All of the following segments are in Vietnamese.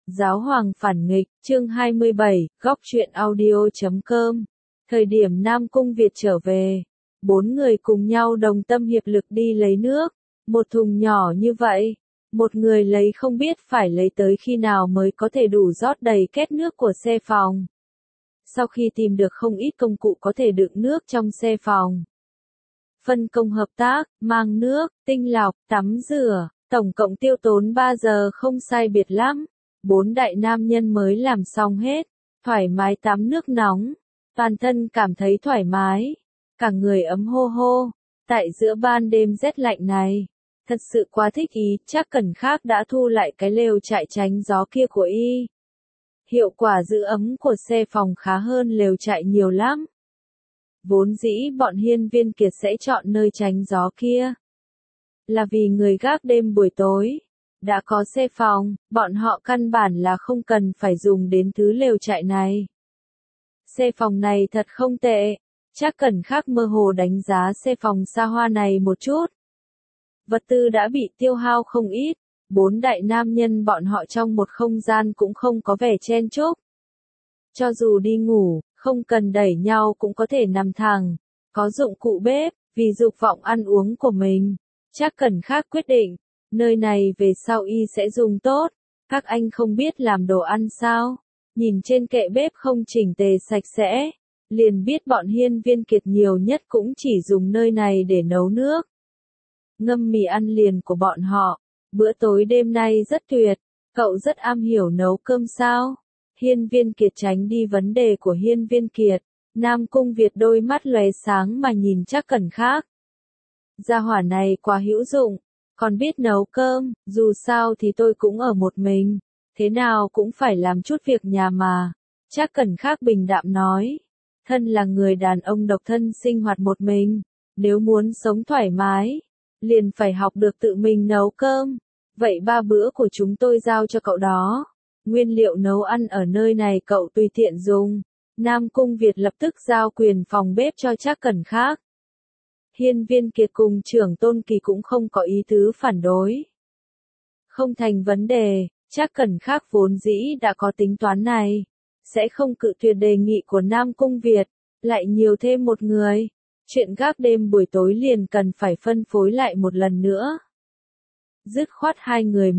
Giáo hoàng phản nghịch, chương 27, góc truyện audio.com. Thời điểm Nam Cung Việt trở về, 4 người cùng nhau đồng tâm hiệp lực đi lấy nước, một thùng nhỏ như vậy, một người lấy không biết phải lấy tới khi nào mới có thể đủ rót đầy két nước của xe phòng. Sau khi tìm được không ít công cụ có thể đựng nước trong xe phòng, phân công hợp tác, mang nước, tinh lọc, tắm rửa, tổng cộng tiêu tốn 3 giờ không sai biệt lắm. 4 đại nam nhân mới làm xong hết, thoải mái tắm nước nóng, toàn thân cảm thấy thoải mái, cả người ấm hô hô, tại giữa ban đêm rét lạnh này, thật sự quá thích ý, chắc Cẩn Khác đã thu lại cái lều trại tránh gió kia của y. Hiệu quả giữ ấm của xe phòng khá hơn lều trại nhiều lắm. Vốn dĩ bọn Hiên Viên Kiệt sẽ chọn nơi tránh gió kia, là vì người gác đêm buổi tối đã có xe phòng, bọn họ căn bản là không cần phải dùng đến thứ lều trại này. Xe phòng này thật không tệ, chắc Cẩn Khác mơ hồ đánh giá xe phòng xa hoa này một chút. Vật tư đã bị tiêu hao không ít, 4 đại nam nhân bọn họ trong một không gian cũng không có vẻ chen chúc. Cho dù đi ngủ, không cần đẩy nhau cũng có thể nằm thẳng, có dụng cụ bếp, vì dục vọng ăn uống của mình, chắc Cẩn Khác quyết định. Nơi này về sau y sẽ dùng tốt, các anh không biết làm đồ ăn sao? Nhìn trên kệ bếp không chỉnh tề sạch sẽ, liền biết bọn Hiên Viên Kiệt nhiều nhất cũng chỉ dùng nơi này để nấu nước. Ngâm mì ăn liền của bọn họ, bữa tối đêm nay rất tuyệt, cậu rất am hiểu nấu cơm sao? Hiên Viên Kiệt tránh đi vấn đề của Hiên Viên Kiệt, Nam Cung Việt đôi mắt lóe sáng mà nhìn chắc Cẩn Khác. Gia hỏa này quá hữu dụng. Còn biết nấu cơm, dù sao thì tôi cũng ở một mình, thế nào cũng phải làm chút việc nhà mà. Chắc Cẩn Khác bình đạm nói, thân là người đàn ông độc thân sinh hoạt một mình, nếu muốn sống thoải mái, liền phải học được tự mình nấu cơm. Vậy 3 bữa của chúng tôi giao cho cậu đó, nguyên liệu nấu ăn ở nơi này cậu tùy tiện dùng. Nam Cung Việt lập tức giao quyền phòng bếp cho chắc Cẩn Khác. Hiên Viên Kiệt cùng Trưởng Tôn Kỳ cũng không có ý tứ phản đối. Không thành vấn đề, chắc Cẩn Khác vốn dĩ đã có tính toán này, sẽ không cự tuyệt đề nghị của Nam Cung Việt, lại nhiều thêm một người. Chuyện gác đêm buổi tối liền cần phải phân phối lại một lần nữa. Dứt khoát 2 người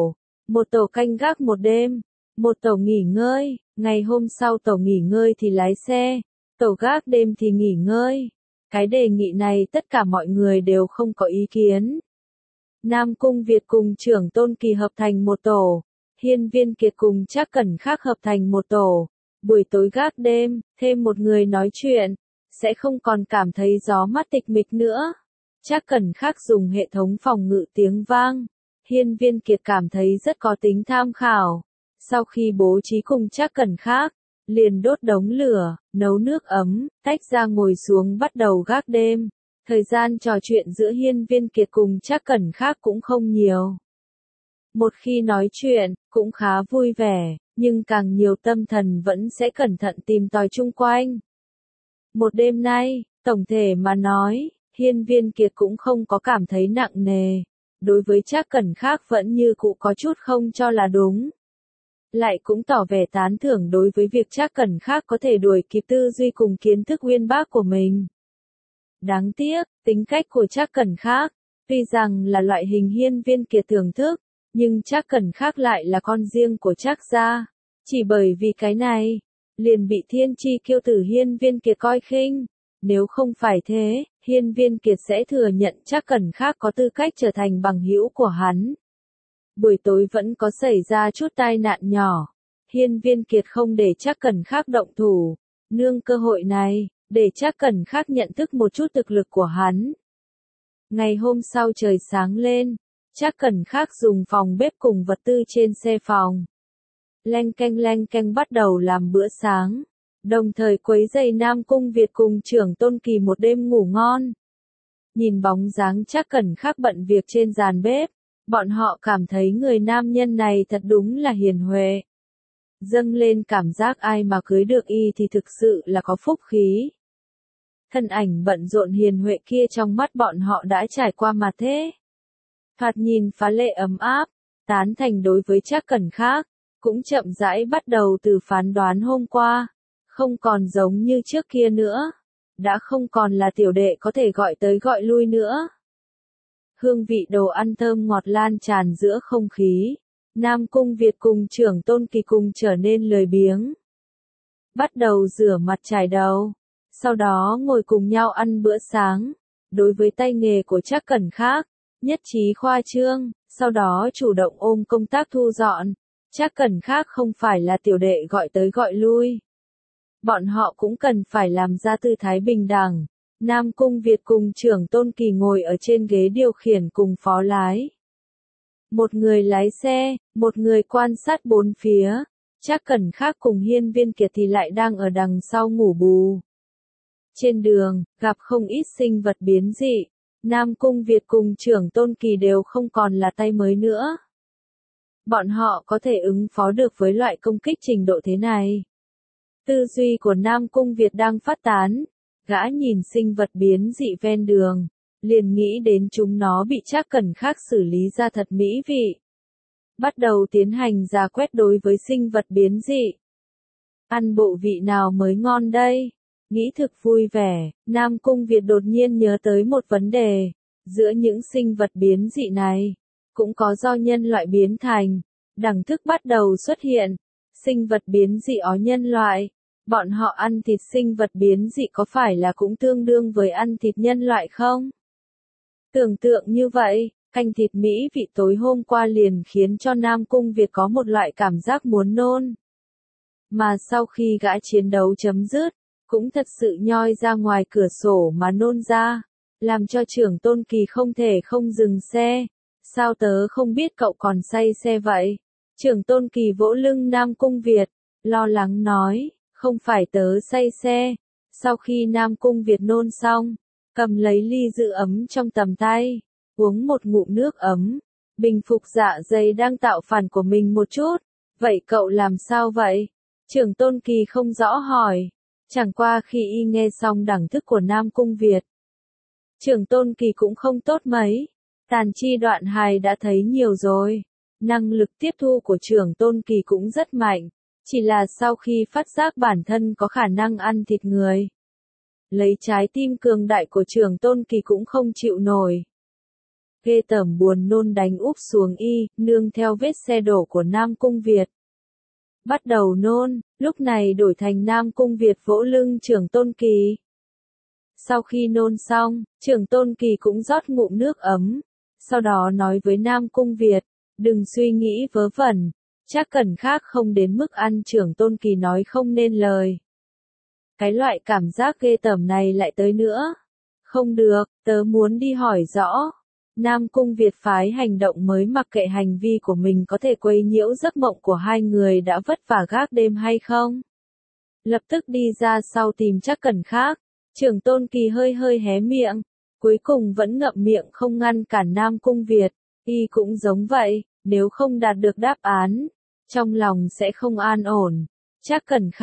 một tổ canh gác một đêm, một tổ nghỉ ngơi, ngày hôm sau tổ nghỉ ngơi thì lái xe, tổ gác đêm thì nghỉ ngơi. Cái đề nghị này tất cả mọi người đều không có ý kiến. Nam Cung Việt cùng Trưởng Tôn Kỳ hợp thành một tổ, Hiên Viên Kiệt cùng chắc Cẩn Khác hợp thành một tổ. Buổi tối gác đêm, thêm một người nói chuyện, sẽ không còn cảm thấy gió mát tịch mịch nữa. Chắc Cẩn Khác dùng hệ thống phòng ngự tiếng vang. Hiên Viên Kiệt cảm thấy rất có tính tham khảo. Sau khi bố trí cùng chắc Cẩn Khác, liền đốt đống lửa, nấu nước ấm, tách ra ngồi xuống bắt đầu gác đêm. Thời gian trò chuyện giữa Hiên Viên Kiệt cùng chắc Cẩn Khác cũng không nhiều. Một khi nói chuyện, cũng khá vui vẻ, nhưng càng nhiều tâm thần vẫn sẽ cẩn thận tìm tòi chung quanh. Một đêm nay, tổng thể mà nói, Hiên Viên Kiệt cũng không có cảm thấy nặng nề. Đối với chắc Cẩn Khác vẫn như cũ có chút không cho là đúng. Lại cũng tỏ vẻ tán thưởng đối với việc chắc Cẩn Khác có thể đuổi kịp tư duy cùng kiến thức uyên bác của mình. Đáng tiếc, tính cách của chắc Cẩn Khác, tuy rằng là loại hình Hiên Viên Kiệt thưởng thức, nhưng chắc Cẩn Khác lại là con riêng của chắc gia. Chỉ bởi vì cái này, liền bị thiên chi kiêu tử Hiên Viên Kiệt coi khinh. Nếu không phải thế, Hiên Viên Kiệt sẽ thừa nhận chắc Cẩn Khác có tư cách trở thành bằng hữu của hắn. Buổi tối vẫn có xảy ra chút tai nạn nhỏ. Hiên Viên Kiệt không để chắc Cẩn Khác động thủ. Nương cơ hội này, để chắc Cẩn Khác nhận thức một chút thực lực của hắn. Ngày hôm sau trời sáng lên, chắc Cẩn Khác dùng phòng bếp cùng vật tư trên xe phòng. Leng canh bắt đầu làm bữa sáng. Đồng thời quấy rầy Nam Cung Việt cùng Trưởng Tôn Kỳ một đêm ngủ ngon. Nhìn bóng dáng chắc Cẩn Khác bận việc trên giàn bếp. Bọn họ cảm thấy người nam nhân này thật đúng là hiền huệ. Dâng lên cảm giác ai mà cưới được y thì thực sự là có phúc khí. Thân ảnh bận rộn hiền huệ kia trong mắt bọn họ đã trải qua mà thế. Thoạt nhìn phá lệ ấm áp, tán thành đối với chắc Cẩn Khác. cũng chậm rãi bắt đầu từ phán đoán hôm qua, không còn giống như trước kia nữa, đã không còn là tiểu đệ có thể gọi tới gọi lui nữa. Hương vị đồ ăn thơm ngọt lan tràn giữa không khí, Nam Cung Việt cùng Trưởng Tôn Kỳ cùng trở nên lười biếng. Bắt đầu rửa mặt chải đầu, sau đó ngồi cùng nhau ăn bữa sáng. Đối với tay nghề của Trác Cẩn khác, nhất trí khoa trương, sau đó chủ động ôm công tác thu dọn. Trác Cẩn khác không phải là tiểu đệ gọi tới gọi lui. Bọn họ cũng cần phải làm ra tư thái bình đẳng. Nam Cung Việt cùng Trưởng Tôn Kỳ ngồi ở trên ghế điều khiển cùng phó lái. Một người lái xe, một người quan sát bốn phía. Trác Cẩn khác cùng Hiên Viên Kiệt thì lại đang ở đằng sau ngủ bù. Trên đường, gặp không ít sinh vật biến dị. Nam Cung Việt cùng Trưởng Tôn Kỳ đều không còn là tay mới nữa. Bọn họ có thể ứng phó được với loại công kích trình độ thế này. Tư duy của Nam Cung Việt đang phát tán. Gã nhìn sinh vật biến dị ven đường, liền nghĩ đến chúng nó bị Trác Cẩn khác xử lý ra thật mỹ vị. Bắt đầu tiến hành rà quét đối với sinh vật biến dị. Ăn bộ vị nào mới ngon đây? Nghĩ thực vui vẻ, Nam Cung Việt đột nhiên nhớ tới một vấn đề. Giữa những sinh vật biến dị này, cũng có do nhân loại biến thành. Đẳng thức bắt đầu xuất hiện. Sinh vật biến dị ó nhân loại. Bọn họ ăn thịt sinh vật biến dị có phải là cũng tương đương với ăn thịt nhân loại không? Tưởng tượng như vậy, canh thịt mỹ vị tối hôm qua liền khiến cho Nam Cung Việt có một loại cảm giác muốn nôn. Mà sau khi gã chiến đấu chấm dứt, cũng thật sự nhoi ra ngoài cửa sổ mà nôn ra, làm cho Trưởng Tôn Kỳ không thể không dừng xe. Sao tớ không biết cậu còn say xe vậy? Trưởng Tôn Kỳ vỗ lưng Nam Cung Việt, lo lắng nói. Không phải tớ say xe. Sau khi Nam Cung Việt nôn xong, cầm lấy ly giữ ấm trong tầm tay, uống một ngụm nước ấm, bình phục dạ dày đang tạo phản của mình một chút. Vậy cậu làm sao vậy? Trưởng Tôn Kỳ không rõ hỏi. Chẳng qua khi y nghe xong đẳng thức của Nam Cung Việt, Trưởng Tôn Kỳ cũng không tốt mấy. Tàn chi đoạn hài đã thấy nhiều rồi. Năng lực tiếp thu của Trưởng Tôn Kỳ cũng rất mạnh. Chỉ là sau khi phát giác bản thân có khả năng ăn thịt người, lấy trái tim cường đại của Trưởng Tôn Kỳ cũng không chịu nổi. Ghê tởm buồn nôn đánh úp xuống y, nương theo vết xe đổ của Nam Cung Việt. Bắt đầu nôn, lúc này đổi thành Nam Cung Việt vỗ lưng Trưởng Tôn Kỳ. Sau khi nôn xong, Trưởng Tôn Kỳ cũng rót ngụm nước ấm. Sau đó nói với Nam Cung Việt, đừng suy nghĩ vớ vẩn. Trác Cẩn khác không đến mức ăn Trưởng Tôn Kỳ nói không nên lời. Cái loại cảm giác ghê tởm này lại tới nữa. Không được, tớ muốn đi hỏi rõ. Nam Cung Việt phái hành động mới mặc kệ hành vi của mình có thể quấy nhiễu giấc mộng của hai người đã vất vả gác đêm hay không. Lập tức đi ra sau tìm Trác Cẩn khác. Trưởng Tôn Kỳ hơi hơi hé miệng. Cuối cùng vẫn ngậm miệng không ngăn cản Nam Cung Việt. Y cũng giống vậy, nếu không đạt được đáp án, trong lòng sẽ không an ổn. Trác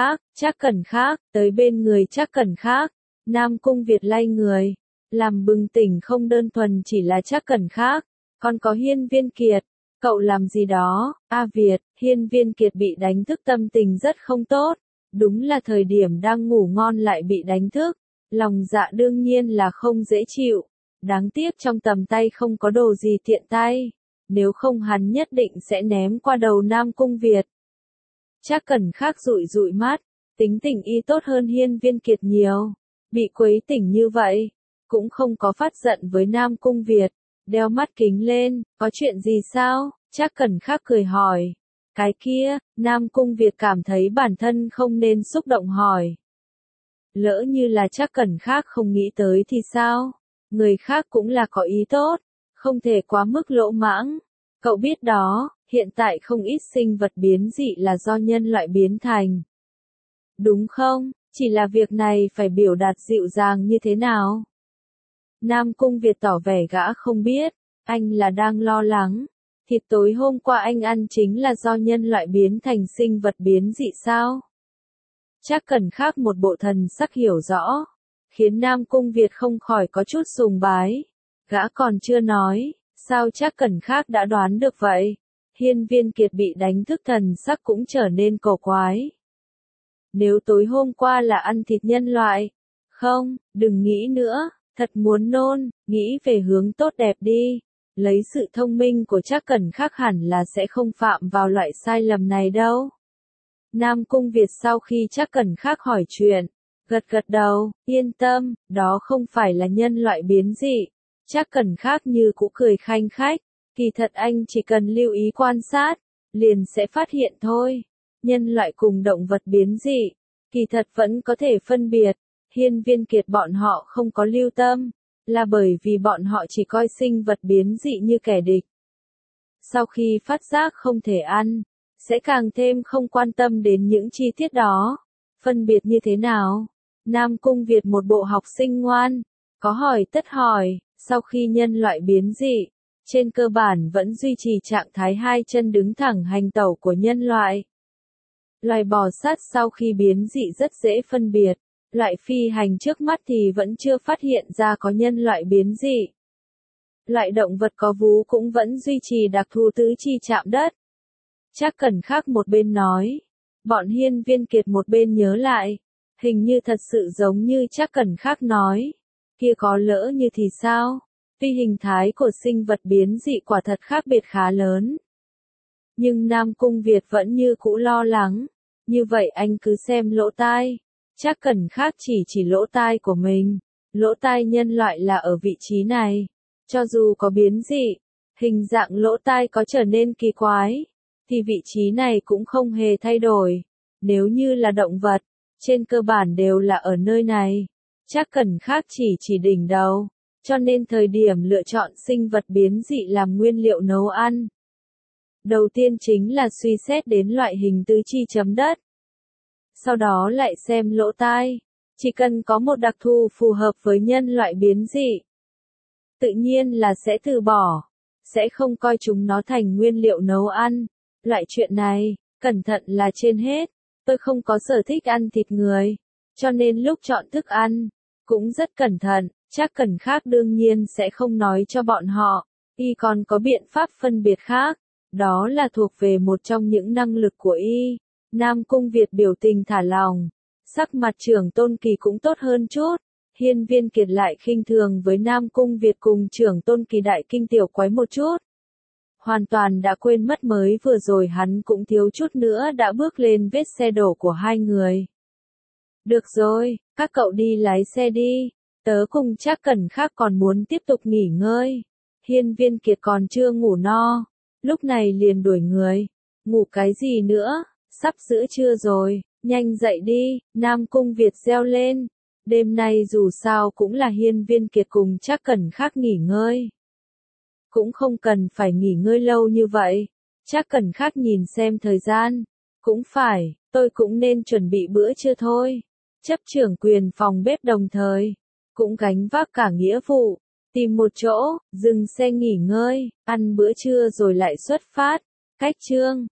Cẩn khác, tới bên người Trác Cẩn khác. Nam Cung Việt lay người, làm bừng tỉnh không đơn thuần chỉ là Trác Cẩn khác, còn có Hiên Viên Kiệt. Cậu làm gì đó? A Việt, Hiên Viên Kiệt bị đánh thức tâm tình rất không tốt. Đúng là thời điểm đang ngủ ngon lại bị đánh thức. Lòng dạ đương nhiên là không dễ chịu. Đáng tiếc trong tầm tay không có đồ gì tiện tay. Nếu không hắn nhất định sẽ ném qua đầu Nam Cung Việt. Trác Cẩn khác dụi dụi mắt, tính tình y tốt hơn Hiên Viên Kiệt nhiều. Bị quấy tỉnh như vậy, cũng không có phát giận với Nam Cung Việt. Đeo mắt kính lên, có chuyện gì sao? Trác Cẩn khác cười hỏi. Cái kia, Nam Cung Việt cảm thấy bản thân không nên xúc động hỏi. Lỡ như là Trác Cẩn khác không nghĩ tới thì sao? Người khác cũng là có ý tốt, không thể quá mức lỗ mãng. Cậu biết đó, hiện tại không ít sinh vật biến dị là do nhân loại biến thành. Đúng không? Chỉ là việc này phải biểu đạt dịu dàng như thế nào? Nam Cung Việt tỏ vẻ gã không biết, anh là đang lo lắng. Thịt tối hôm qua anh ăn chính là do nhân loại biến thành sinh vật biến dị sao? Trác Cẩn khác một bộ thần sắc hiểu rõ, khiến Nam Cung Việt không khỏi có chút sùng bái. Gã còn chưa nói, sao Trác Cẩn khác đã đoán được vậy? Hiên Viên Kiệt bị đánh thức thần sắc cũng trở nên cổ quái. Nếu tối hôm qua là ăn thịt nhân loại, không, đừng nghĩ nữa, thật muốn nôn, nghĩ về hướng tốt đẹp đi. Lấy sự thông minh của Trác Cẩn Khắc hẳn là sẽ không phạm vào loại sai lầm này đâu. Nam Cung Việt sau khi Trác Cẩn Khắc hỏi chuyện, gật gật đầu, yên tâm, đó không phải là nhân loại biến dị. Trác Cẩn Khắc như cũ cười khanh khách, kỳ thật anh chỉ cần lưu ý quan sát, liền sẽ phát hiện thôi. Nhân loại cùng động vật biến dị, kỳ thật vẫn có thể phân biệt. Hiên Viên Kiệt bọn họ không có lưu tâm, là bởi vì bọn họ chỉ coi sinh vật biến dị như kẻ địch. Sau khi phát giác không thể ăn, sẽ càng thêm không quan tâm đến những chi tiết đó. Phân biệt như thế nào? Nam Cung Việt một bộ học sinh ngoan, có hỏi tất hỏi, sau khi nhân loại biến dị, trên cơ bản vẫn duy trì trạng thái hai chân đứng thẳng hành tẩu của nhân loại. Loài bò sát sau khi biến dị rất dễ phân biệt, loại phi hành trước mắt thì vẫn chưa phát hiện ra có nhân loại biến dị. Loại động vật có vú cũng vẫn duy trì đặc thù tứ chi chạm đất. Trác Cẩn Khắc một bên nói, bọn Hiên Viên Kiệt một bên nhớ lại, hình như thật sự giống như Trác Cẩn Khắc nói, kia có lỡ như thì sao? Tuy hình thái của sinh vật biến dị quả thật khác biệt khá lớn, nhưng Nam Cung Việt vẫn như cũ lo lắng, như vậy anh cứ xem lỗ tai. Trác Cẩn Khắc chỉ lỗ tai của mình, lỗ tai nhân loại là ở vị trí này, cho dù có biến dị, hình dạng lỗ tai có trở nên kỳ quái, thì vị trí này cũng không hề thay đổi. Nếu như là động vật, trên cơ bản đều là ở nơi này. Trác Cẩn Khắc chỉ đỉnh đầu, cho nên thời điểm lựa chọn sinh vật biến dị làm nguyên liệu nấu ăn. Đầu tiên chính là suy xét đến loại hình tứ chi chấm đất. Sau đó lại xem lỗ tai, chỉ cần có một đặc thù phù hợp với nhân loại biến dị, tự nhiên là sẽ từ bỏ, sẽ không coi chúng nó thành nguyên liệu nấu ăn. Loại chuyện này, cẩn thận là trên hết, tôi không có sở thích ăn thịt người, cho nên lúc chọn thức ăn, cũng rất cẩn thận. Trác Cẩn Khắc đương nhiên sẽ không nói cho bọn họ, y còn có biện pháp phân biệt khác, đó là thuộc về một trong những năng lực của y. Nam Cung Việt biểu tình thả lỏng, sắc mặt Trưởng Tôn Kỳ cũng tốt hơn chút. Hiên Viên Kiệt lại khinh thường với Nam Cung Việt cùng Trưởng Tôn Kỳ đại kinh tiểu quái một chút. Hoàn toàn đã quên mất mới vừa rồi hắn cũng thiếu chút nữa đã bước lên vết xe đổ của hai người. Được rồi, các cậu đi lái xe đi, tớ cùng Trác Cẩn Khắc còn muốn tiếp tục nghỉ ngơi. Hiên Viên Kiệt còn chưa ngủ no, lúc này liền đuổi người. Ngủ cái gì nữa, sắp giữa trưa rồi, nhanh dậy đi. Nam Cung Việt reo lên. Đêm nay dù sao cũng là Hiên Viên Kiệt cùng Trác Cẩn Khắc nghỉ ngơi, cũng không cần phải nghỉ ngơi lâu như vậy. Trác Cẩn Khắc nhìn xem thời gian, cũng phải, tôi cũng nên chuẩn bị bữa trưa thôi. Chấp trưởng quyền phòng bếp đồng thời cũng gánh vác cả nghĩa vụ, tìm một chỗ, dừng xe nghỉ ngơi, ăn bữa trưa rồi lại xuất phát. Cách chương